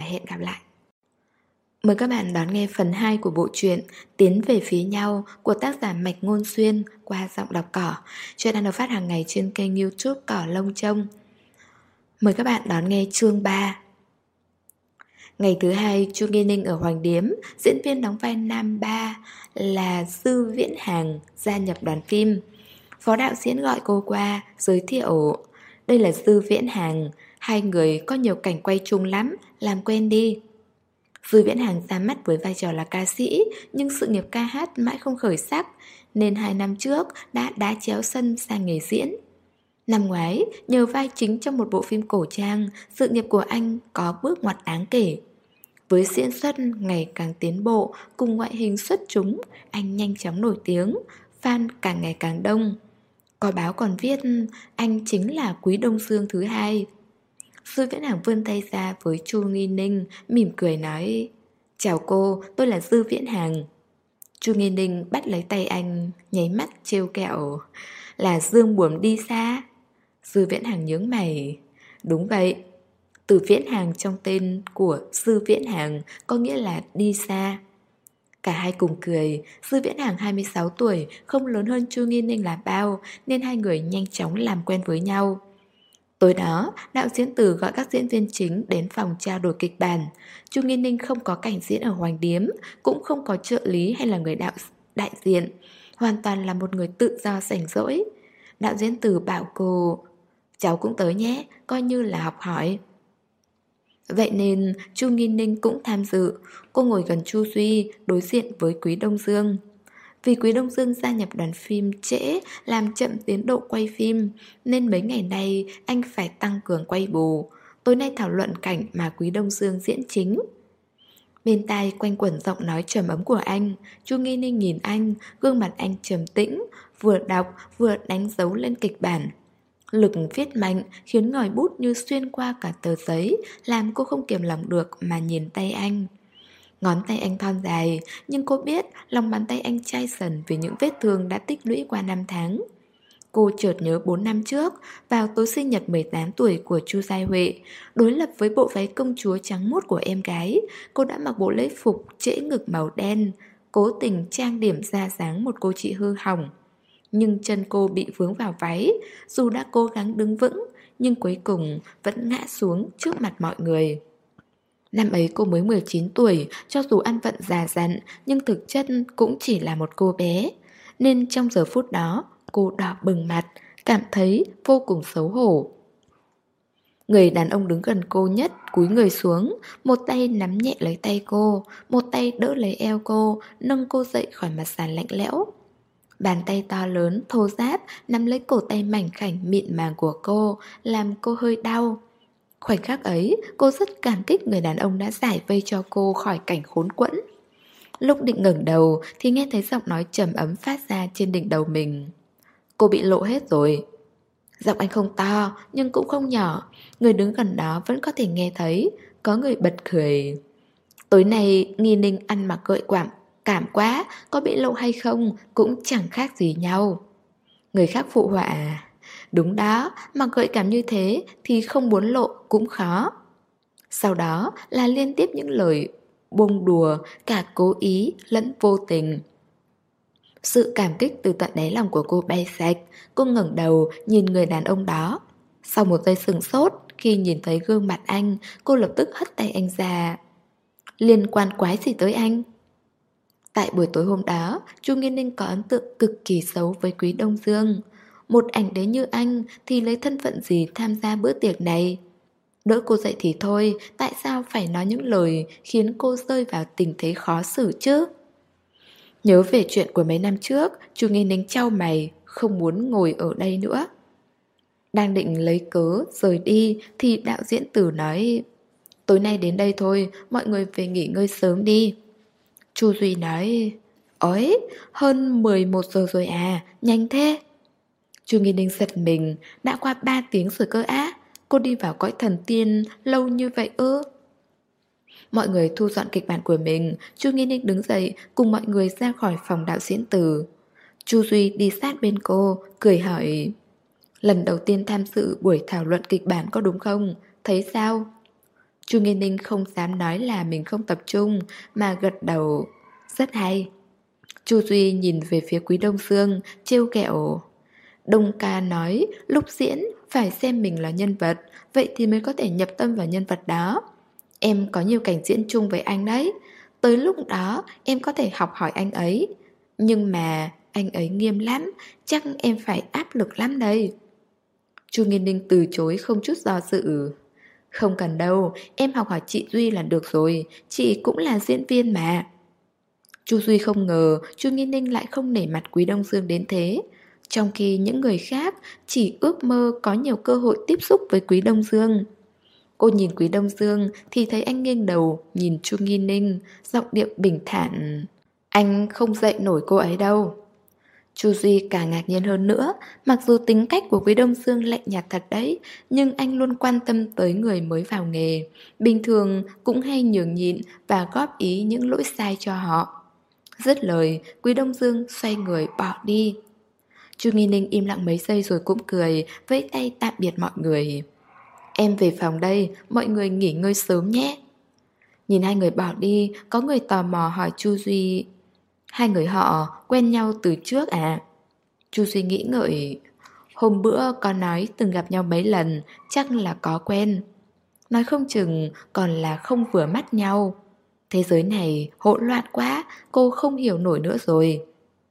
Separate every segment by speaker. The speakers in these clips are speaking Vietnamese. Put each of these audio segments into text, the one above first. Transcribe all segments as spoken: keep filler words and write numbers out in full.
Speaker 1: hẹn gặp lại. Mời các bạn đón nghe phần hai của bộ truyện Tiến về phía nhau của tác giả Mạch Ngôn Xuyên qua giọng đọc Cỏ. Chuyện đang được phát hàng ngày trên kênh YouTube Cỏ Lông Trông. Mời các bạn đón nghe chương ba. Ngày thứ hai, Chu Nghi Ninh ở Hoàng Điếm, diễn viên đóng vai nam ba là Dư Viễn Hàng gia nhập đoàn phim. Phó đạo diễn gọi cô qua, giới thiệu: đây là Dư Viễn Hàng, hai người có nhiều cảnh quay chung lắm, làm quen đi. Dư Viễn Hàng ra mắt với vai trò là ca sĩ, nhưng sự nghiệp ca hát mãi không khởi sắc, nên hai năm trước đã đá chéo sân sang nghề diễn. Năm ngoái, nhờ vai chính trong một bộ phim cổ trang, sự nghiệp của anh có bước ngoặt đáng kể. Với diễn xuất ngày càng tiến bộ cùng ngoại hình xuất chúng, anh nhanh chóng nổi tiếng, fan càng ngày càng đông. Có báo còn viết anh chính là Quý Đông Dương thứ hai. Dư Viễn Hàng vươn tay ra với Chu Nghi Ninh, mỉm cười nói: chào cô, tôi là Dư Viễn Hàng. Chu Nghi Ninh bắt lấy tay anh, nháy mắt trêu kẹo: là Dương Buồm đi xa. Dư Viễn Hàng nhướng mày: đúng vậy. Từ Viễn Hàng trong tên của Dư Viễn Hàng có nghĩa là đi xa. Cả hai cùng cười. Dư Viễn Hàng hai mươi sáu tuổi, không lớn hơn Chu Nghi Ninh là bao, nên hai người nhanh chóng làm quen với nhau. Tối đó, đạo diễn Từ gọi các diễn viên chính đến phòng trao đổi kịch bản. Chu Nghi Ninh không có cảnh diễn ở Hoàng Điếm, cũng không có trợ lý hay là người đạo đại diện, hoàn toàn là một người tự do rảnh rỗi. Đạo diễn Từ bảo cô: cháu cũng tới nhé, coi như là học hỏi. Vậy nên Chu Nghi Ninh cũng tham dự. Cô ngồi gần Chu Duy, đối diện với Quý Đông Dương. Vì Quý Đông Dương gia nhập đoàn phim trễ, làm chậm tiến độ quay phim, nên mấy ngày nay anh phải tăng cường quay bù. Tối nay thảo luận cảnh mà Quý Đông Dương diễn chính. Bên tai quanh quẩn giọng nói trầm ấm của anh. Chu Nghi Ninh nhìn anh, gương mặt anh trầm tĩnh, vừa đọc vừa đánh dấu lên kịch bản. Lực viết mạnh khiến ngòi bút như xuyên qua cả tờ giấy, làm cô không kiềm lòng được mà nhìn tay anh. Ngón tay anh thon dài, nhưng cô biết lòng bàn tay anh chai sần vì những vết thương đã tích lũy qua năm tháng. Cô chợt nhớ bốn năm trước, vào tối sinh nhật mười tám tuổi của Chu Giai Huệ, đối lập với bộ váy công chúa trắng muốt của em gái, cô đã mặc bộ lễ phục trễ ngực màu đen, cố tình trang điểm ra dáng một cô chị hư hỏng. Nhưng chân cô bị vướng vào váy, dù đã cố gắng đứng vững, nhưng cuối cùng vẫn ngã xuống trước mặt mọi người. Năm ấy cô mới mười chín tuổi, cho dù ăn vận già dặn, nhưng thực chất cũng chỉ là một cô bé. Nên trong giờ phút đó, cô đỏ bừng mặt, cảm thấy vô cùng xấu hổ. Người đàn ông đứng gần cô nhất cúi người xuống, một tay nắm nhẹ lấy tay cô, một tay đỡ lấy eo cô, nâng cô dậy khỏi mặt sàn lạnh lẽo. Bàn tay to lớn, thô ráp, nắm lấy cổ tay mảnh khảnh mịn màng của cô, làm cô hơi đau. Khoảnh khắc ấy, cô rất cảm kích người đàn ông đã giải vây cho cô khỏi cảnh khốn quẫn. Lúc định ngẩng đầu thì nghe thấy giọng nói trầm ấm phát ra trên đỉnh đầu mình. Cô bị lộ hết rồi. Giọng anh không to, nhưng cũng không nhỏ. Người đứng gần đó vẫn có thể nghe thấy. Có người bật cười. Tối nay Nghi Ninh ăn mặc gợi quảm cảm quá, có bị lộ hay không cũng chẳng khác gì nhau. Người khác phụ họa. Đúng đó, mặc gợi cảm như thế thì không muốn lộ cũng khó. Sau đó là liên tiếp những lời bông đùa, cả cố ý lẫn vô tình. Sự cảm kích từ tận đáy lòng của cô bay sạch. Cô ngẩng đầu nhìn người đàn ông đó. Sau một giây sừng sốt, khi nhìn thấy gương mặt anh, cô lập tức hất tay anh ra. Liên quan quái gì tới anh? Tại buổi tối hôm đó, Chu Nghi Ninh có ấn tượng cực kỳ xấu với Quý Đông Dương. Một ảnh đế như anh thì lấy thân phận gì tham gia bữa tiệc này? Đỡ cô dậy thì thôi, tại sao phải nói những lời khiến cô rơi vào tình thế khó xử chứ? Nhớ về chuyện của mấy năm trước, Chu Nghi Ninh chau mày, không muốn ngồi ở đây nữa. Đang định lấy cớ rời đi thì đạo diễn Từ nói: tối nay đến đây thôi, mọi người về nghỉ ngơi sớm đi. Chu Duy nói: ôi, hơn mười một giờ rồi à, nhanh thế. Chu Nghi Ninh giật mình, đã qua ba tiếng rồi cơ á. Cô đi vào cõi thần tiên lâu như vậy ư? Mọi người thu dọn kịch bản của mình. Chu Nghi Ninh đứng dậy cùng mọi người ra khỏi phòng đạo diễn Từ. Chu Duy đi sát bên cô, cười hỏi: lần đầu tiên tham dự buổi thảo luận kịch bản có đúng không? Thấy sao? Chu Nghi Ninh không dám nói là mình không tập trung, mà gật đầu. Rất hay. Chu Duy nhìn về phía Quý Đông Dương, trêu ghẹo. Đông ca nói lúc diễn phải xem mình là nhân vật, vậy thì mới có thể nhập tâm vào nhân vật đó. Em có nhiều cảnh diễn chung với anh đấy. Tới lúc đó em có thể học hỏi anh ấy. Nhưng mà anh ấy nghiêm lắm, chắc em phải áp lực lắm đây. Chu Nghiên Ninh từ chối không chút do dự. Không cần đâu, em học hỏi chị Duy là được rồi, chị cũng là diễn viên mà. Chu Duy không ngờ Chu Nghiên Ninh lại không nể mặt Quý Đông Dương đến thế. Trong khi những người khác chỉ ước mơ có nhiều cơ hội tiếp xúc với Quý Đông Dương. Cô nhìn Quý Đông Dương thì thấy anh nghiêng đầu nhìn Chu Nghiên Ninh, giọng điệu bình thản. Anh không dạy nổi cô ấy đâu. Chu Duy càng ngạc nhiên hơn nữa, mặc dù tính cách của Quý Đông Dương lạnh nhạt thật đấy, nhưng anh luôn quan tâm tới người mới vào nghề. Bình thường cũng hay nhường nhịn và góp ý những lỗi sai cho họ. Dứt lời, Quý Đông Dương xoay người bỏ đi. Chu Nghi Ninh im lặng mấy giây rồi cũng cười, vẫy tay tạm biệt mọi người. Em về phòng đây, mọi người nghỉ ngơi sớm nhé. Nhìn hai người bỏ đi, có người tò mò hỏi Chu Duy. Hai người họ quen nhau từ trước à? Chu Duy nghĩ ngợi. Hôm bữa có nói từng gặp nhau mấy lần, chắc là có quen. Nói không chừng còn là không vừa mắt nhau. Thế giới này hỗn loạn quá, cô không hiểu nổi nữa rồi.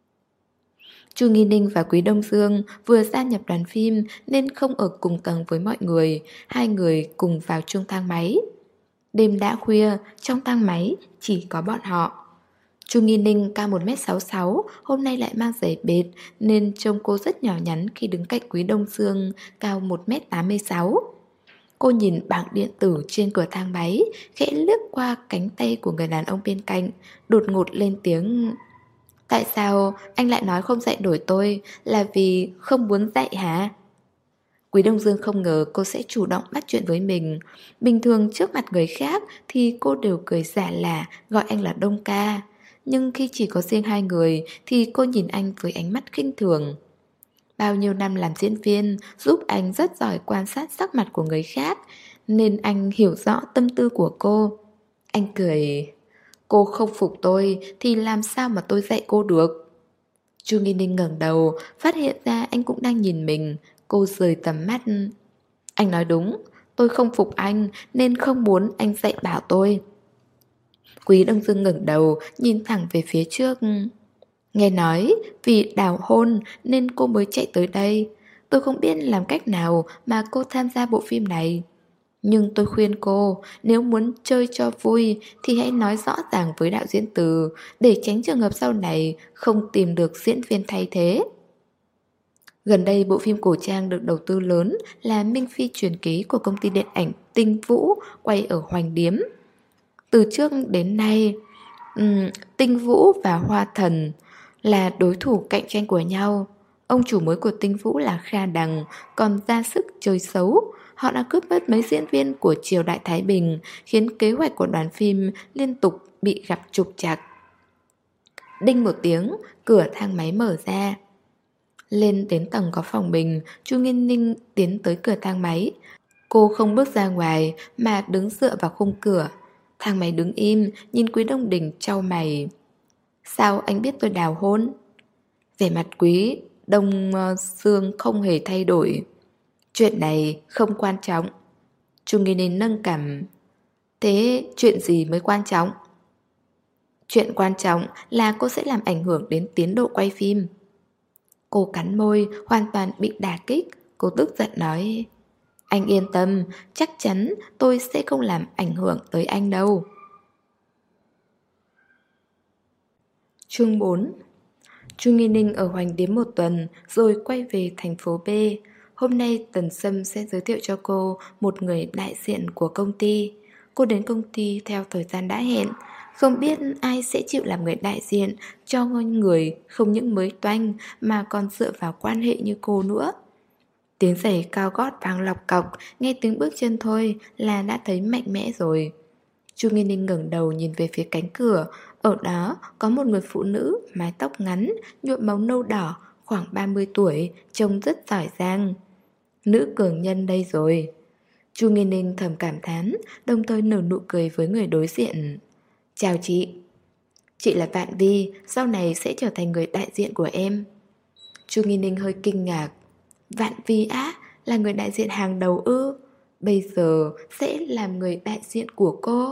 Speaker 1: Chu Nghi Ninh và Quý Đông Dương vừa gia nhập đoàn phim nên không ở cùng tầng với mọi người. Hai người cùng vào chung thang máy. Đêm đã khuya, trong thang máy chỉ có bọn họ. Chu Nghi Ninh cao một mét sáu sáu, hôm nay lại mang giày bệt nên trông cô rất nhỏ nhắn khi đứng cạnh Quý Đông Dương cao một mét tám mươi sáu. Cô nhìn bảng điện tử trên cửa thang máy, khẽ lướt qua cánh tay của người đàn ông bên cạnh, đột ngột lên tiếng. Tại sao anh lại nói không dạy nổi tôi, là vì không muốn dạy hả? Quý Đông Dương không ngờ cô sẽ chủ động bắt chuyện với mình. Bình thường trước mặt người khác thì cô đều cười giả lả gọi anh là Đông ca. Nhưng khi chỉ có riêng hai người thì cô nhìn anh với ánh mắt khinh thường. Bao nhiêu năm làm diễn viên giúp anh rất giỏi quan sát sắc mặt của người khác, nên anh hiểu rõ tâm tư của cô. Anh cười. Cô không phục tôi thì làm sao mà tôi dạy cô được? Chu Nghi Ninh ngẩng đầu, phát hiện ra anh cũng đang nhìn mình. Cô rời tầm mắt. Anh nói đúng, tôi không phục anh nên không muốn anh dạy bảo tôi. Quý Đông Dương ngẩng đầu, nhìn thẳng về phía trước. Nghe nói vì đào hôn nên cô mới chạy tới đây. Tôi không biết làm cách nào mà cô tham gia bộ phim này. Nhưng tôi khuyên cô, nếu muốn chơi cho vui thì hãy nói rõ ràng với đạo diễn Từ, để tránh trường hợp sau này không tìm được diễn viên thay thế. Gần đây bộ phim cổ trang được đầu tư lớn là Minh Phi truyền ký của công ty điện ảnh Tinh Vũ quay ở Hoành Điếm. Từ trước đến nay, um, Tinh Vũ và Hoa Thần là đối thủ cạnh tranh của nhau. Ông chủ mới của Tinh Vũ là Kha Đằng còn ra sức chơi xấu. Họ đã cướp mất mấy diễn viên của triều đại Thái Bình, khiến kế hoạch của đoàn phim liên tục bị gặp trục trặc. Đinh một tiếng, cửa thang máy mở ra. Lên đến tầng có phòng mình, Chu Nghiên Ninh tiến tới cửa thang máy. Cô không bước ra ngoài mà đứng dựa vào khung cửa. Thang máy đứng im, nhìn Quý Đông Đình chau mày. Sao anh biết tôi đào hôn? Vẻ mặt Quý Đông Dương không hề thay đổi. Chuyện này không quan trọng. Chu Nghi Ninh nâng cằm. Thế chuyện gì mới quan trọng? Chuyện quan trọng là cô sẽ làm ảnh hưởng đến tiến độ quay phim. Cô cắn môi, hoàn toàn bị đả kích. Cô tức giận nói. Anh yên tâm, chắc chắn tôi sẽ không làm ảnh hưởng tới anh đâu. Chương bốn. Chu Nghi Ninh ở Hoành Điếm một tuần rồi quay về thành phố B. Hôm nay Tần Sâm sẽ giới thiệu cho cô một người đại diện của công ty. Cô đến công ty theo thời gian đã hẹn. Không biết ai sẽ chịu làm người đại diện cho người không những mới toanh mà còn dựa vào quan hệ như cô nữa. Tiếng giày cao gót vang lọc cọc, nghe tiếng bước chân thôi là đã thấy mạnh mẽ rồi. Chu Nghi Ninh ngẩng đầu nhìn về phía cánh cửa. Ở đó có một người phụ nữ mái tóc ngắn, nhuộm màu nâu đỏ, khoảng ba mươi tuổi, trông rất giỏi giang. Nữ cường nhân đây rồi. Chu Nghi Ninh thầm cảm thán, đồng thời nở nụ cười với người đối diện. Chào chị. Chị là Vạn Vi, sau này sẽ trở thành người đại diện của em. Chu Nghi Ninh hơi kinh ngạc. Vạn Vi á, là người đại diện hàng đầu ư? Bây giờ sẽ làm người đại diện của cô.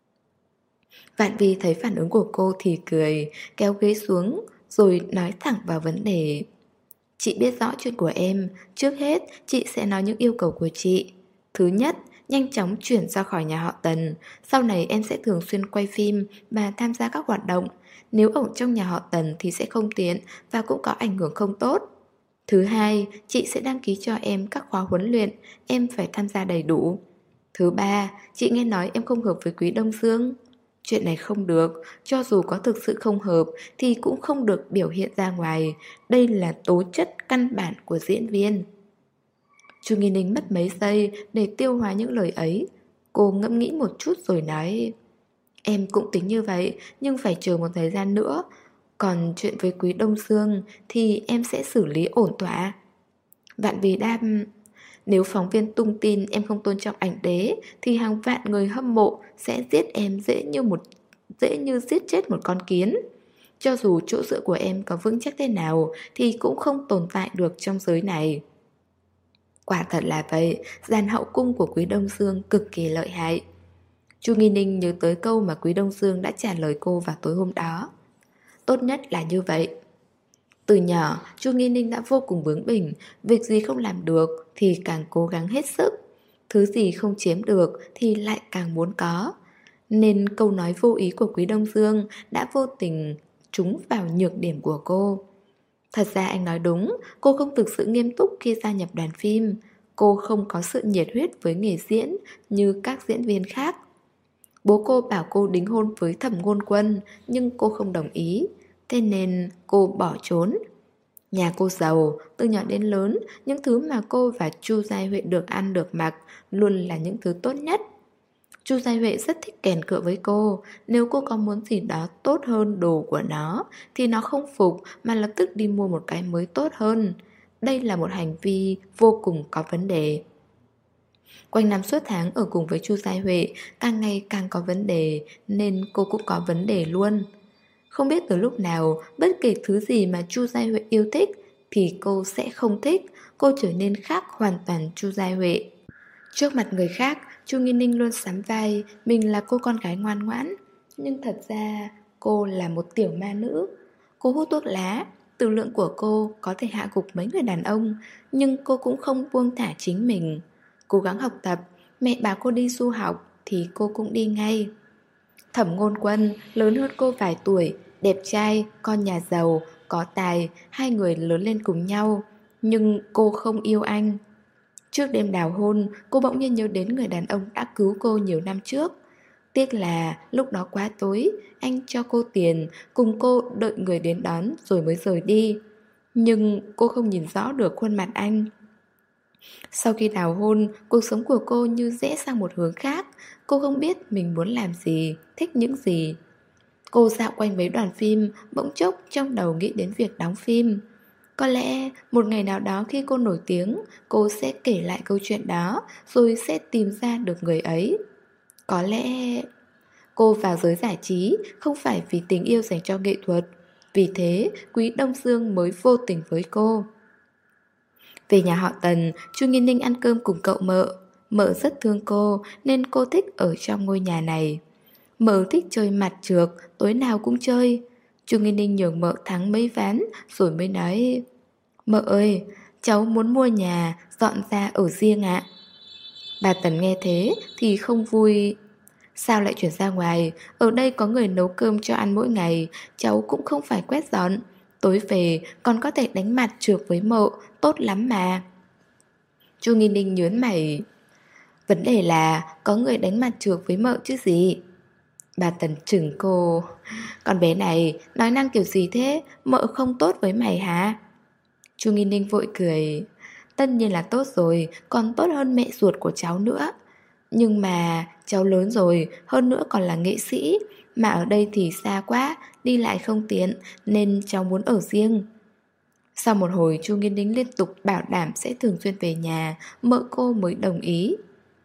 Speaker 1: Vạn Vi thấy phản ứng của cô thì cười, kéo ghế xuống, rồi nói thẳng vào vấn đề. Chị biết rõ chuyện của em, trước hết chị sẽ nói những yêu cầu của chị. Thứ nhất, nhanh chóng chuyển ra khỏi nhà họ Tần. Sau này em sẽ thường xuyên quay phim và tham gia các hoạt động. Nếu ở trong nhà họ Tần thì sẽ không tiện và cũng có ảnh hưởng không tốt. Thứ hai, chị sẽ đăng ký cho em các khóa huấn luyện, em phải tham gia đầy đủ. Thứ ba, chị nghe nói em không hợp với Quý Đông Dương. Chuyện này không được, cho dù có thực sự không hợp thì cũng không được biểu hiện ra ngoài. Đây là tố chất căn bản của diễn viên. Chu Nghi Ninh mất mấy giây để tiêu hóa những lời ấy. Cô ngẫm nghĩ một chút rồi nói, em cũng tính như vậy, nhưng phải chờ một thời gian nữa. Còn chuyện với Quý Đông Dương thì em sẽ xử lý ổn thỏa. Vạn Vì đáp, nếu phóng viên tung tin em không tôn trọng ảnh đế thì hàng vạn người hâm mộ sẽ giết em dễ như một dễ như giết chết một con kiến. Cho dù chỗ dựa của em có vững chắc thế nào thì cũng không tồn tại được trong giới này. Quả thật là vậy, dàn hậu cung của Quý Đông Dương cực kỳ lợi hại. Chu Nghi Ninh nhớ tới câu mà Quý Đông Dương đã trả lời cô vào tối hôm đó. Tốt nhất là như vậy. Từ nhỏ, Chu Nghi Ninh đã vô cùng bướng bỉnh, việc gì không làm được thì càng cố gắng hết sức. Thứ gì không chiếm được thì lại càng muốn có. Nên câu nói vô ý của Quý Đông Dương đã vô tình trúng vào nhược điểm của cô. Thật ra anh nói đúng, cô không thực sự nghiêm túc khi gia nhập đoàn phim. Cô không có sự nhiệt huyết với nghề diễn như các diễn viên khác. Bố cô bảo cô đính hôn với Thẩm Ngôn Quân, nhưng cô không đồng ý. Thế nên cô bỏ trốn. Nhà cô giàu, từ nhỏ đến lớn, những thứ mà cô và Chu Giai Huệ được ăn được mặc luôn là những thứ tốt nhất. Chu Giai Huệ rất thích kèn cựa với cô. Nếu cô có muốn gì đó tốt hơn đồ của nó thì nó không phục mà lập tức đi mua một cái mới tốt hơn. Đây là một hành vi vô cùng có vấn đề. Quanh năm suốt tháng ở cùng với Chu Giai Huệ, càng ngày càng có vấn đề nên cô cũng có vấn đề luôn. Không biết từ lúc nào, bất kể thứ gì mà Chu Giai Huệ yêu thích thì cô sẽ không thích. Cô trở nên khác hoàn toàn Chu Giai Huệ. Trước mặt người khác, Chu Nghi Ninh luôn sắm vai mình là cô con gái ngoan ngoãn. Nhưng thật ra cô là một tiểu ma nữ. Cô hút thuốc lá, tử lượng của cô có thể hạ gục mấy người đàn ông, nhưng cô cũng không buông thả chính mình. Cố gắng học tập, mẹ bảo cô đi du học thì cô cũng đi ngay. Thẩm Ngôn Quân lớn hơn cô vài tuổi, đẹp trai, con nhà giàu, có tài, hai người lớn lên cùng nhau. Nhưng cô không yêu anh. Trước đêm đào hôn, cô bỗng nhiên nhớ đến người đàn ông đã cứu cô nhiều năm trước. Tiếc là lúc đó quá tối, anh cho cô tiền, cùng cô đợi người đến đón rồi mới rời đi. Nhưng cô không nhìn rõ được khuôn mặt anh. Sau khi đào hôn, cuộc sống của cô như rẽ sang một hướng khác. Cô không biết mình muốn làm gì, thích những gì. Cô dạo quanh mấy đoàn phim, bỗng chốc trong đầu nghĩ đến việc đóng phim. Có lẽ một ngày nào đó khi cô nổi tiếng, cô sẽ kể lại câu chuyện đó, rồi sẽ tìm ra được người ấy. Có lẽ cô vào giới giải trí không phải vì tình yêu dành cho nghệ thuật. Vì thế, Quý Đông Dương mới vô tình với cô. Về nhà họ Tần, Chu Nghi Ninh ăn cơm cùng cậu Mợ. Mợ rất thương cô nên cô thích ở trong ngôi nhà này. Mợ thích chơi mặt trược, tối nào cũng chơi. Chu Nghi Ninh nhường Mợ thắng mấy ván rồi mới nói, Mợ ơi, cháu muốn mua nhà, dọn ra ở riêng ạ. Bà Tần nghe thế thì không vui. Sao lại chuyển ra ngoài? Ở đây có người nấu cơm cho ăn mỗi ngày, cháu cũng không phải quét dọn. Tối về còn có thể đánh mặt trược với Mợ, tốt lắm mà. Chu Nghi Ninh nhớn mày. Vấn đề là có người đánh mặt trược với Mợ chứ gì. Bà Tần chừng cô. Con bé này nói năng kiểu gì thế? Mợ không tốt với mày hả? Chu Nghi Ninh vội cười. Tất nhiên là tốt rồi, còn tốt hơn mẹ ruột của cháu nữa. Nhưng mà cháu lớn rồi, hơn nữa còn là nghệ sĩ. Mà ở đây thì xa quá, đi lại không tiện, nên cháu muốn ở riêng. Sau một hồi Chu Nghiên Ninh liên tục bảo đảm sẽ thường xuyên về nhà, Mợ cô mới đồng ý.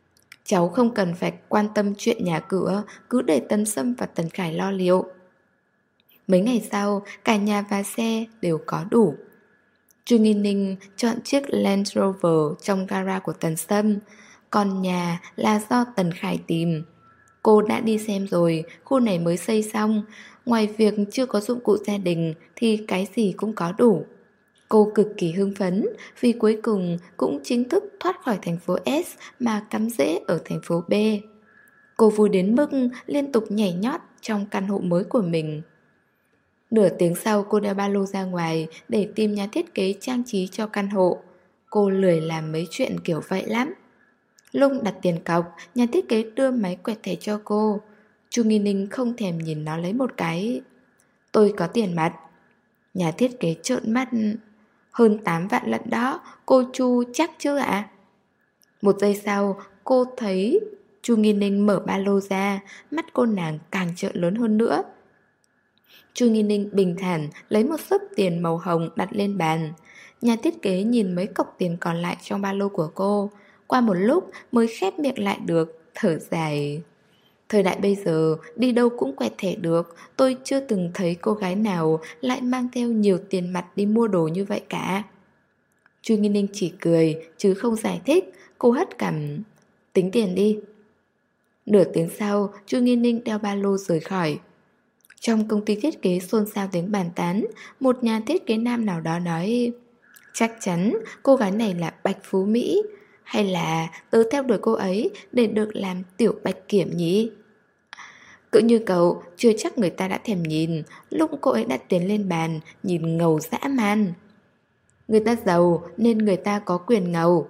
Speaker 1: Cháu không cần phải quan tâm chuyện nhà cửa, cứ để Tấn Sâm và Tần Khải lo liệu. Mấy ngày sau, cả nhà và xe đều có đủ. Chu Nghi Ninh chọn chiếc Land Rover trong gara của Tần Sâm, còn nhà là do Tần Khải tìm. Cô đã đi xem rồi, khu này mới xây xong, ngoài việc chưa có dụng cụ gia đình thì cái gì cũng có đủ. Cô cực kỳ hưng phấn vì cuối cùng cũng chính thức thoát khỏi thành phố S mà cắm rễ ở thành phố B. Cô vui đến mức liên tục nhảy nhót trong căn hộ mới của mình. Nửa tiếng sau cô đeo ba lô ra ngoài để tìm nhà thiết kế trang trí cho căn hộ. Cô lười làm mấy chuyện kiểu vậy lắm. Lúc đặt tiền cọc, nhà thiết kế đưa máy quẹt thẻ cho cô. Chu Nghi Ninh không thèm nhìn nó lấy một cái. Tôi có tiền mặt. Nhà thiết kế trợn mắt. Hơn tám vạn lận đó, cô Chu chắc chứ ạ? Một giây sau, cô thấy Chu Nghi Ninh mở ba lô ra, mắt cô nàng càng trợn lớn hơn nữa. Chu Nghi Ninh bình thản lấy một xấp tiền màu hồng đặt lên bàn. Nhà thiết kế nhìn mấy cọc tiền còn lại trong ba lô của cô. Qua một lúc mới khép miệng lại được, thở dài. Thời đại bây giờ, đi đâu cũng quẹt thẻ được. Tôi chưa từng thấy cô gái nào lại mang theo nhiều tiền mặt đi mua đồ như vậy cả. Chu Nghi Ninh chỉ cười, chứ không giải thích. Cô hất cằm. Tính tiền đi. Nửa tiếng sau, Chu Nghi Ninh đeo ba lô rời khỏi. Trong công ty thiết kế xôn xao tiếng bàn tán, một nhà thiết kế nam nào đó nói: chắc chắn cô gái này là Bạch Phú Mỹ. Hay là tớ theo đuổi cô ấy để được làm tiểu Bạch Kiểm nhỉ? Cỡ như cậu, chưa chắc người ta đã thèm nhìn. Lúc cô ấy đặt tiền lên bàn, nhìn ngầu dã man. Người ta giàu nên người ta có quyền ngầu.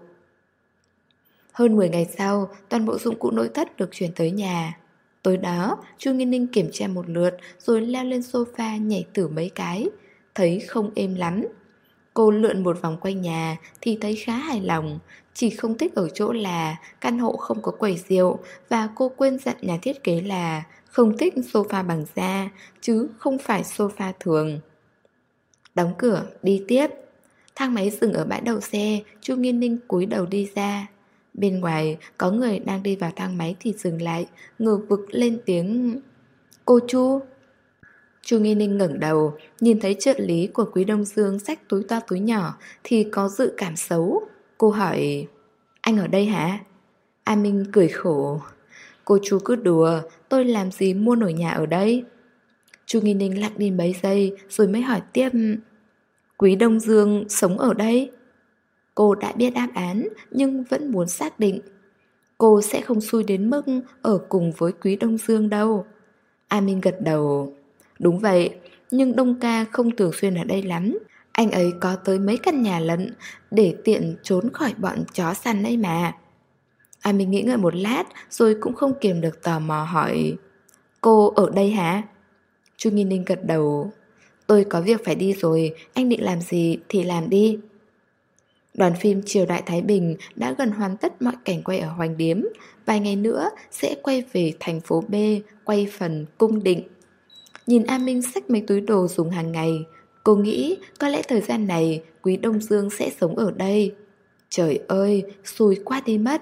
Speaker 1: Hơn mười ngày sau, toàn bộ dụng cụ nội thất được chuyển tới nhà. Tối đó, Chu Nghi Ninh kiểm tra một lượt rồi leo lên sofa nhảy thử mấy cái. Thấy không êm lắm. Cô lượn một vòng quanh nhà thì thấy khá hài lòng. Chỉ không thích ở chỗ là căn hộ không có quầy rượu. Và cô quên dặn nhà thiết kế là không thích sofa bằng da, chứ không phải sofa thường. Đóng cửa, đi tiếp. Thang máy dừng ở bãi đậu xe. Chu Nghi Ninh cúi đầu đi ra. Bên ngoài có người đang đi vào thang máy thì dừng lại, ngờ vực lên tiếng: cô Chu. Chu Nghi Ninh ngẩng đầu, nhìn thấy trợ lý của Quý Đông Dương xách túi to túi nhỏ thì có dự cảm xấu. Cô hỏi: anh ở đây hả? A Minh cười khổ: cô Chu cứ đùa, tôi làm gì mua nổi nhà ở đây. Chu Nghi Ninh lặng đi mấy giây rồi mới hỏi tiếp: Quý Đông Dương sống ở đây? Cô đã biết đáp án nhưng vẫn muốn xác định. Cô sẽ không xui đến mức ở cùng với Quý Đông Dương đâu. A Minh gật đầu. Đúng vậy, nhưng Đông ca không thường xuyên ở đây lắm. Anh ấy có tới mấy căn nhà lận để tiện trốn khỏi bọn chó săn ấy mà. A Minh nghĩ ngợi một lát rồi cũng không kiềm được tò mò hỏi: cô ở đây hả? Chu Nghi Ninh gật đầu. Tôi có việc phải đi rồi, anh định làm gì thì làm đi. Đoàn phim Triều Đại Thái Bình đã gần hoàn tất mọi cảnh quay ở Hoành Điếm. Vài ngày nữa sẽ quay về thành phố B, quay phần cung định. Nhìn A Minh xách mấy túi đồ dùng hàng ngày, cô nghĩ có lẽ thời gian này Quý Đông Dương sẽ sống ở đây. Trời ơi, xui quá đi mất.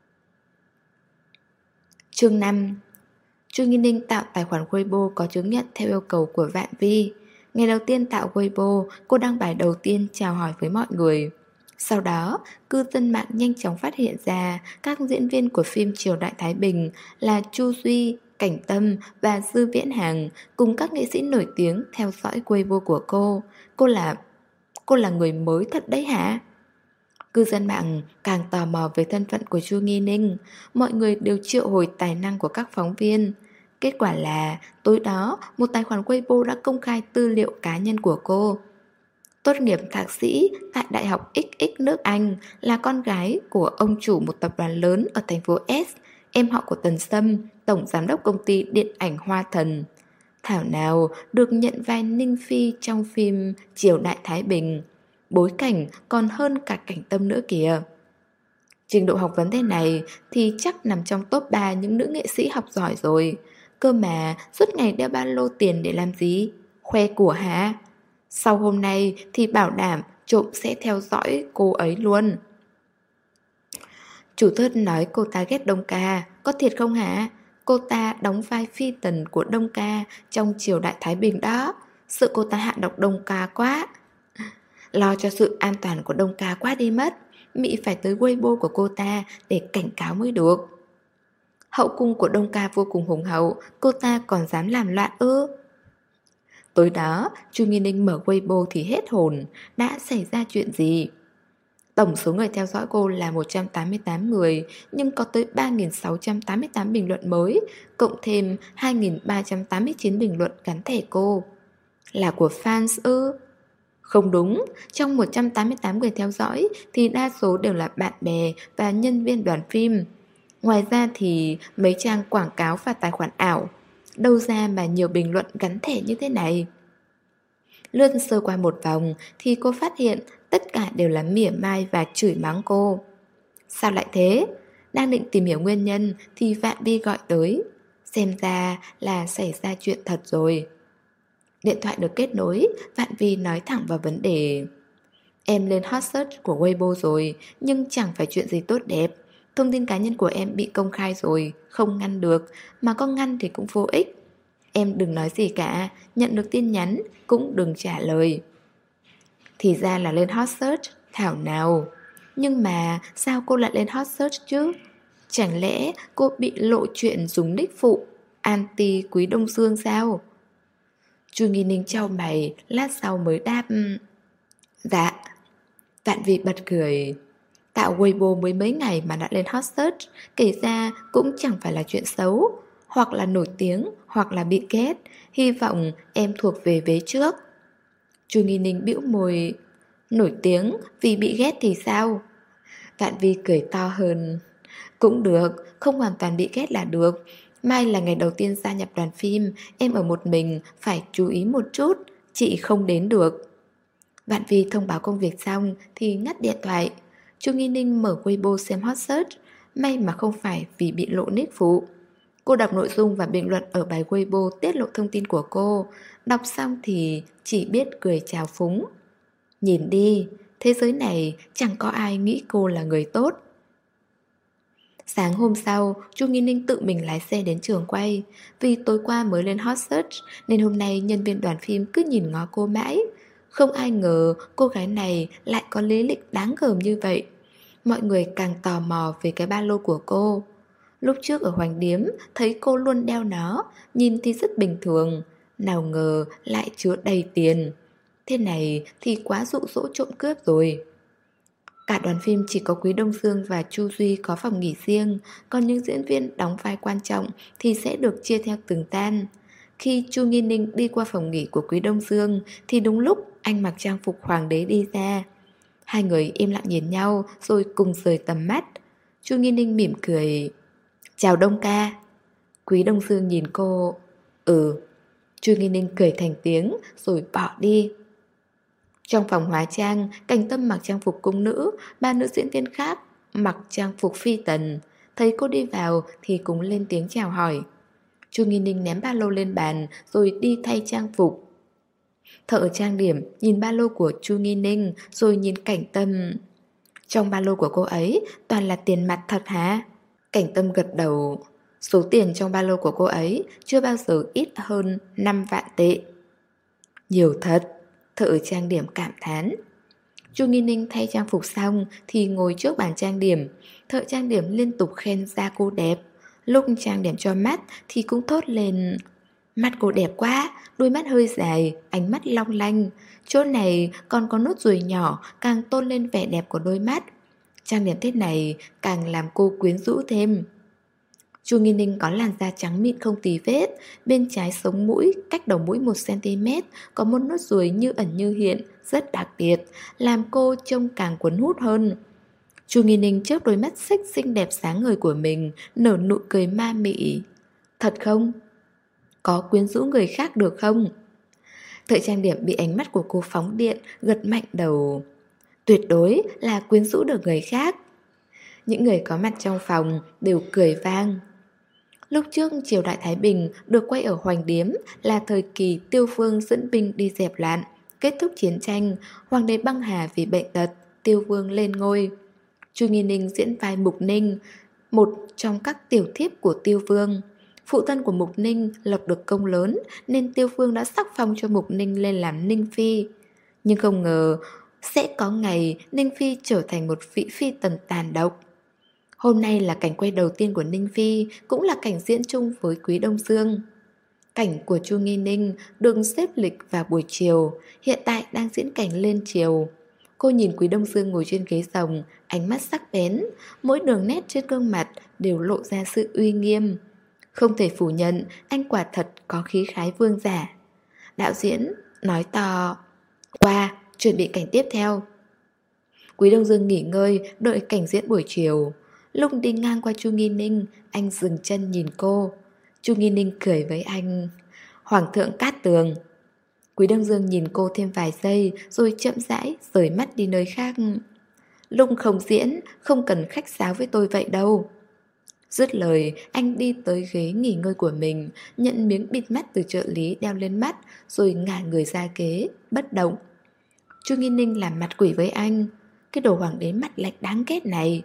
Speaker 1: Chương năm. Chu Nghi Ninh tạo tài khoản Weibo có chứng nhận theo yêu cầu của Vạn Vi. Ngày đầu tiên tạo Weibo, cô đăng bài đầu tiên chào hỏi với mọi người. Sau đó, cư dân mạng nhanh chóng phát hiện ra các diễn viên của phim Triều Đại Thái Bình là Chu Duy, Cảnh Tâm và Dư Viễn Hàng cùng các nghệ sĩ nổi tiếng theo dõi Weibo của cô. Cô là... cô là người mới thật đấy hả? Cư dân mạng càng tò mò về thân phận của Chu Nghi Ninh. Mọi người đều triệu hồi tài năng của các phóng viên. Kết quả là tối đó một tài khoản Weibo đã công khai tư liệu cá nhân của cô. Tốt nghiệp thạc sĩ tại Đại học ích ích nước Anh, là con gái của ông chủ một tập đoàn lớn ở thành phố S, em họ của Tần Sâm, tổng giám đốc công ty điện ảnh Hoa Thần. Thảo nào được nhận vai Ninh Phi trong phim Triều Đại Thái Bình. Bối cảnh còn hơn cả Cảnh Tâm nữa kìa. Trình độ học vấn thế này thì chắc nằm trong top ba những nữ nghệ sĩ học giỏi rồi. Cơ mà suốt ngày đeo ba lô tiền để làm gì? Khoe của hả? Sau hôm nay thì bảo đảm trộm sẽ theo dõi cô ấy luôn. Chủ thớt nói cô ta ghét Đông Ca, có thiệt không hả? Cô ta đóng vai phi tần của Đông Ca trong triều đại Thái Bình đó. Sợ cô ta hạ độc Đông Ca quá. Lo cho sự an toàn của Đông Ca quá đi mất. Mị phải tới Weibo của cô ta để cảnh cáo mới được. Hậu cung của Đông Ca vô cùng hùng hậu, cô ta còn dám làm loạn ư? Tối đó, Chu Nghi Ninh mở Weibo thì hết hồn. Đã xảy ra chuyện gì? Tổng số người theo dõi cô là một trăm tám mươi tám người, nhưng có tới ba nghìn sáu trăm tám mươi tám bình luận mới, cộng thêm hai nghìn ba trăm tám mươi chín bình luận gắn thẻ cô. Là của fans ư? Không đúng, trong một trăm tám mươi tám người theo dõi thì đa số đều là bạn bè và nhân viên đoàn phim. Ngoài ra thì mấy trang quảng cáo và tài khoản ảo. Đâu ra mà nhiều bình luận gắn thẻ như thế này? Lướt sơ qua một vòng thì cô phát hiện tất cả đều là mỉa mai và chửi mắng cô. Sao lại thế? Đang định tìm hiểu nguyên nhân thì Vạn Vi gọi tới. Xem ra là xảy ra chuyện thật rồi. Điện thoại được kết nối, Vạn Vi nói thẳng vào vấn đề. Em lên hot search của Weibo rồi, nhưng chẳng phải chuyện gì tốt đẹp. Thông tin cá nhân của em bị công khai rồi, không ngăn được, mà có ngăn thì cũng vô ích. Em đừng nói gì cả, nhận được tin nhắn cũng đừng trả lời. Thì ra là lên hot search, thảo nào. Nhưng mà sao cô lại lên hot search chứ? Chẳng lẽ cô bị lộ chuyện dùng nick phụ anti Quý Đông Dương sao? Chu Nghi Ninh chau mày, lát sau mới đáp. Dạ. Vạn Vi bật cười. Tạo Weibo mới mấy ngày mà đã lên hot search, kể ra cũng chẳng phải là chuyện xấu. Hoặc là nổi tiếng, hoặc là bị ghét. Hy vọng em thuộc về vế trước. Chu Nghi Ninh bĩu môi. Nổi tiếng vì bị ghét thì sao? Vạn Vi cười to hơn. Cũng được, không hoàn toàn bị ghét là được. Mai là ngày đầu tiên gia nhập đoàn phim, em ở một mình, phải chú ý một chút. Chị không đến được. Vạn Vi thông báo công việc xong thì ngắt điện thoại. Chu Nghi Ninh mở Weibo xem hot search. May mà không phải vì bị lộ nick phụ. Cô đọc nội dung và bình luận ở bài Weibo tiết lộ thông tin của cô. Đọc xong thì chỉ biết cười chào phúng. Nhìn đi, thế giới này chẳng có ai nghĩ cô là người tốt. Sáng hôm sau, Chu Nghi Ninh tự mình lái xe đến trường quay. Vì tối qua mới lên hot search nên hôm nay nhân viên đoàn phim cứ nhìn ngó cô mãi. Không ai ngờ cô gái này lại có lý lịch đáng gờm như vậy. Mọi người càng tò mò về cái ba lô của cô. Lúc trước ở Hoành Điếm thấy cô luôn đeo nó, nhìn thì rất bình thường. Nào ngờ lại chứa đầy tiền. Thế này thì quá dụ dỗ trộm cướp rồi. Cả đoàn phim chỉ có Quý Đông Dương và Chu Duy có phòng nghỉ riêng, còn những diễn viên đóng vai quan trọng thì sẽ được chia theo từng tan. Khi Chu Nghi Ninh đi qua phòng nghỉ của Quý Đông Dương thì đúng lúc anh mặc trang phục hoàng đế đi ra. Hai người im lặng nhìn nhau rồi cùng rời tầm mắt. Chu Nghi Ninh mỉm cười. Chào Đông Ca. Quý Đông Dương nhìn cô. Ừ. Chu Nghi Ninh cười thành tiếng rồi bỏ đi. Trong phòng hóa trang, Cảnh Tâm mặc trang phục cung nữ, ba nữ diễn viên khác mặc trang phục phi tần. Thấy cô đi vào thì cũng lên tiếng chào hỏi. Chu Nghi Ninh ném ba lô lên bàn rồi đi thay trang phục. Thợ trang điểm nhìn ba lô của Chu Nghi Ninh rồi nhìn Cảnh Tâm. Trong ba lô của cô ấy toàn là tiền mặt thật hả? Cảnh Tâm gật đầu. Số tiền trong ba lô của cô ấy chưa bao giờ ít hơn năm vạn tệ. Nhiều thật. Thợ trang điểm cảm thán. Chu Nghi Ninh thay trang phục xong thì ngồi trước bàn trang điểm. Thợ trang điểm liên tục khen da cô đẹp. Lúc trang điểm cho mắt thì cũng thốt lên. Mắt cô đẹp quá, đôi mắt hơi dài, ánh mắt long lanh. Chỗ này còn có nốt ruồi nhỏ, càng tôn lên vẻ đẹp của đôi mắt. Trang điểm thế này càng làm cô quyến rũ thêm. Chu Nghi Ninh có làn da trắng mịn không tì vết. Bên trái sống mũi, cách đầu mũi một xăng ti mét, có một nốt ruồi như ẩn như hiện, rất đặc biệt, làm cô trông càng cuốn hút hơn. Chu Nghi Ninh chớp đôi mắt xích xinh đẹp sáng ngời của mình, nở nụ cười ma mị. Thật không? Có quyến rũ người khác được không? Thợ trang điểm bị ánh mắt của cô phóng điện, gật mạnh đầu. Tuyệt đối là quyến rũ được người khác. Những người có mặt trong phòng đều cười vang. Lúc trước triều đại Thái Bình được quay ở Hoành Điếm là thời kỳ Tiêu Vương dẫn binh đi dẹp loạn. Kết thúc chiến tranh, Hoàng đế băng hà vì bệnh tật, Tiêu Vương lên ngôi. Chu Nghi Ninh diễn vai Mục Ninh, một trong các tiểu thiếp của Tiêu Vương. Phụ thân của Mục Ninh lập được công lớn nên Tiêu Vương đã sắc phong cho Mục Ninh lên làm Ninh Phi. Nhưng không ngờ sẽ có ngày Ninh Phi trở thành một vị phi tần tàn độc. Hôm nay là cảnh quay đầu tiên của Ninh Phi, cũng là cảnh diễn chung với Quý Đông Dương. Cảnh của Chu Nghi Ninh được xếp lịch vào buổi chiều, hiện tại đang diễn cảnh lên chiều. Cô nhìn Quý Đông Dương ngồi trên ghế rồng, ánh mắt sắc bén, mỗi đường nét trên gương mặt đều lộ ra sự uy nghiêm. Không thể phủ nhận, anh quả thật có khí khái vương giả. Đạo diễn nói to, qua, chuẩn bị cảnh tiếp theo. Quý Đông Dương nghỉ ngơi, đợi cảnh diễn buổi chiều. Lúc đi ngang qua Chu Nghi Ninh, anh dừng chân nhìn cô. Chu Nghi Ninh cười với anh, Hoàng thượng Cát Tường. Quý Đông Dương nhìn cô thêm vài giây, rồi chậm rãi rời mắt đi nơi khác. Lúc không diễn, không cần khách sáo với tôi vậy đâu. Dứt lời, anh đi tới ghế nghỉ ngơi của mình, nhận miếng bịt mắt từ trợ lý đeo lên mắt, rồi ngả người ra ghế, bất động. Chu Nghi Ninh làm mặt quỷ với anh, cái đồ hoàng đế mặt lạnh đáng ghét này.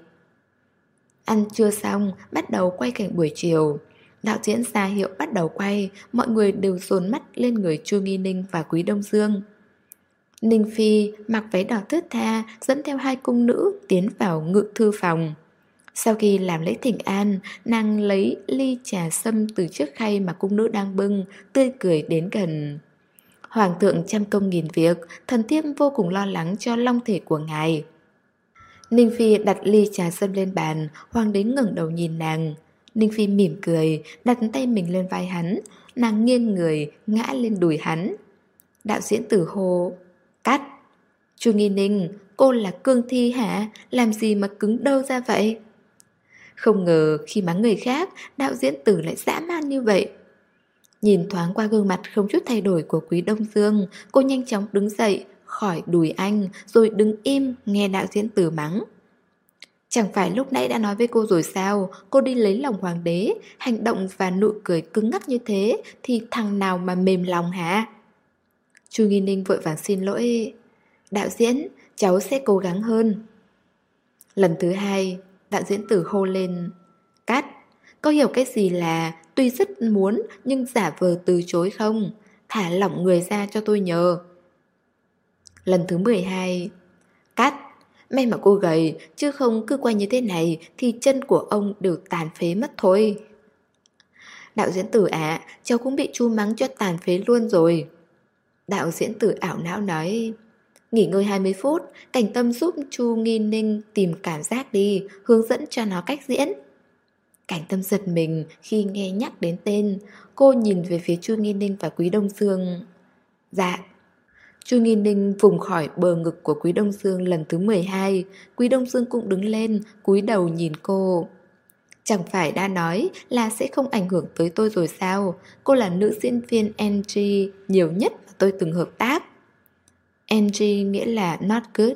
Speaker 1: Ăn trưa xong, bắt đầu quay cảnh buổi chiều. Đạo diễn ra hiệu bắt đầu quay, mọi người đều dồn mắt lên người Chu Nghi Ninh và Quý Đông Dương. Ninh Phi mặc váy đỏ thướt tha, dẫn theo hai cung nữ tiến vào ngự thư phòng. Sau khi làm lễ thỉnh an, nàng lấy ly trà sâm từ chiếc khay mà cung nữ đang bưng, tươi cười đến gần. Hoàng thượng trăm công nghìn việc, thần thiếp vô cùng lo lắng cho long thể của ngài. Ninh Phi đặt ly trà sâm lên bàn, hoàng đế ngẩng đầu nhìn nàng. Ninh Phi mỉm cười, đặt tay mình lên vai hắn, nàng nghiêng người, ngã lên đùi hắn. Đạo diễn tử hô, cắt. Chu Nghi Ninh, cô là cương thi hả? Làm gì mà cứng đơ ra vậy? Không ngờ khi mắng người khác, đạo diễn tử lại dã man như vậy. Nhìn thoáng qua gương mặt không chút thay đổi của Quý Đông Dương, cô nhanh chóng đứng dậy khỏi đùi anh, rồi đứng im nghe đạo diễn tử mắng. Chẳng phải lúc nãy đã nói với cô rồi sao, cô đi lấy lòng hoàng đế, hành động và nụ cười cứng ngắc như thế thì thằng nào mà mềm lòng hả? Chu Nghi Ninh vội vàng xin lỗi. Đạo diễn, cháu sẽ cố gắng hơn. Lần thứ hai, đạo diễn tử hô lên, cắt. Có hiểu cái gì là tuy rất muốn nhưng giả vờ từ chối không? Thả lỏng người ra cho tôi nhờ. Lần thứ mười hai, cắt. May mà cô gầy, chứ không cứ quay như thế này thì chân của ông đều tàn phế mất thôi. Đạo diễn tử ạ, à, cháu cũng bị Chu mắng cho tàn phế luôn rồi. Đạo diễn tử ảo não nói, nghỉ ngơi hai mươi phút, Cảnh Tâm giúp Chu Nghi Ninh tìm cảm giác đi, hướng dẫn cho nó cách diễn. Cảnh Tâm giật mình khi nghe nhắc đến tên, cô nhìn về phía Chu Nghi Ninh và Quý Đông Dương. Dạ. Chu Nghi Ninh vùng khỏi bờ ngực của Quý Đông Dương lần thứ mười hai, Quý Đông Dương cũng đứng lên, cúi đầu nhìn cô. Chẳng phải đã nói là sẽ không ảnh hưởng tới tôi rồi sao? Cô là nữ diễn viên Angie nhiều nhất mà tôi từng hợp tác. Angie nghĩa là not good.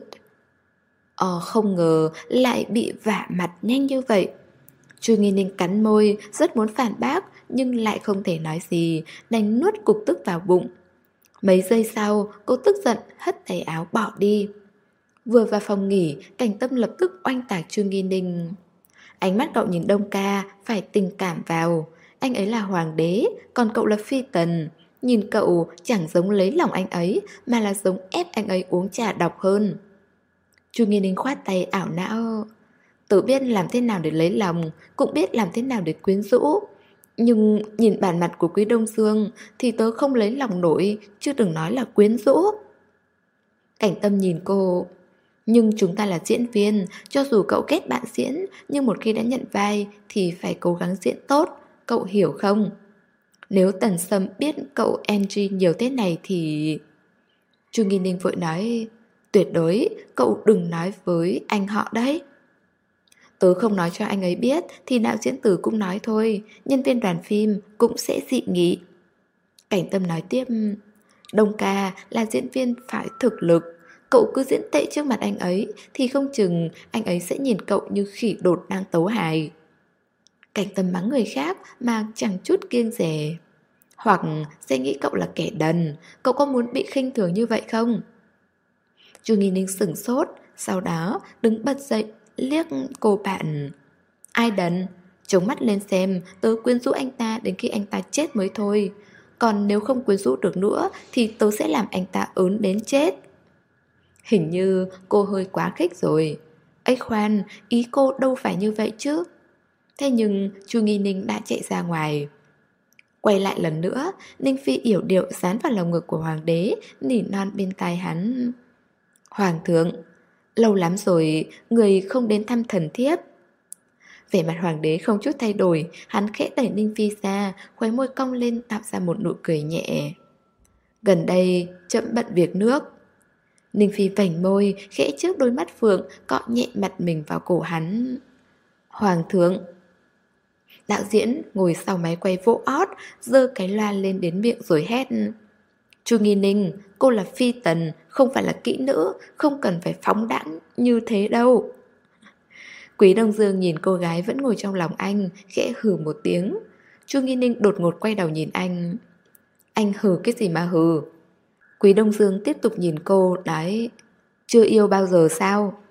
Speaker 1: Ờ không ngờ lại bị vả mặt nhanh như vậy. Chu Nghi Ninh cắn môi, rất muốn phản bác nhưng lại không thể nói gì, đành nuốt cục tức vào bụng. Mấy giây sau, cô tức giận hất tay áo bỏ đi. Vừa vào phòng nghỉ, Cảnh Tâm lập tức oanh tạc Chu Nghi Ninh. Ánh mắt cậu nhìn Đông Ca phải tình cảm vào. Anh ấy là hoàng đế, còn cậu là phi tần. Nhìn cậu chẳng giống lấy lòng anh ấy, mà là giống ép anh ấy uống trà độc hơn. Chu Nghi Ninh khoát tay ảo não. Tớ biết làm thế nào để lấy lòng, cũng biết làm thế nào để quyến rũ. Nhưng nhìn bản mặt của Quý Đông Dương thì tớ không lấy lòng nổi, chứ đừng nói là quyến rũ. Cảnh Tâm nhìn cô. Nhưng chúng ta là diễn viên, cho dù cậu ghét bạn diễn, nhưng một khi đã nhận vai thì phải cố gắng diễn tốt, cậu hiểu không? Nếu Tần Sâm biết cậu Angie nhiều thế này thì... Chu Nghi Ninh vội nói, tuyệt đối, cậu đừng nói với anh họ đấy. Tớ không nói cho anh ấy biết thì đạo diễn tử cũng nói thôi, nhân viên đoàn phim cũng sẽ dị nghị. Cảnh Tâm nói tiếp, Đông Ca là diễn viên phải thực lực, cậu cứ diễn tệ trước mặt anh ấy thì không chừng anh ấy sẽ nhìn cậu như khỉ đột đang tấu hài. Cảnh Tâm mắng người khác mà chẳng chút kiêng dè. Hoặc sẽ nghĩ cậu là kẻ đần, cậu có muốn bị khinh thường như vậy không? Chu Nghi Ninh sửng sốt, sau đó đứng bật dậy, liếc cô bạn. Ai đần, chống mắt lên xem, tớ quyến rũ anh ta đến khi anh ta chết mới thôi. Còn nếu không quyến rũ được nữa thì tớ sẽ làm anh ta ớn đến chết. Hình như cô hơi quá khích rồi. Ấy khoan, ý cô đâu phải như vậy chứ. Thế nhưng Chu Nghi Ninh đã chạy ra ngoài. Quay lại lần nữa, Ninh Phi yểu điệu dán vào lồng ngực của hoàng đế, nỉ non bên tai hắn. Hoàng thượng, lâu lắm rồi người không đến thăm thần thiếp. Vẻ mặt hoàng đế không chút thay đổi, hắn khẽ đẩy Ninh Phi ra, khóe môi cong lên tạo ra một nụ cười nhẹ. Gần đây chậm bận việc nước. Ninh Phi vảnh môi, khẽ trước đôi mắt phượng, cọ nhẹ mặt mình vào cổ hắn. Hoàng thượng. Đạo diễn ngồi sau máy quay vỗ ót, giơ cái loa lên đến miệng rồi hét. Chu Nghi Ninh, cô là phi tần, không phải là kỹ nữ, không cần phải phóng đãng như thế đâu. Quý Đông Dương nhìn cô gái vẫn ngồi trong lòng anh, khẽ hừ một tiếng. Chu Nghi Ninh đột ngột quay đầu nhìn anh. Anh hừ cái gì mà hừ? Quý Đông Dương tiếp tục nhìn cô, nói. Chưa yêu bao giờ sao?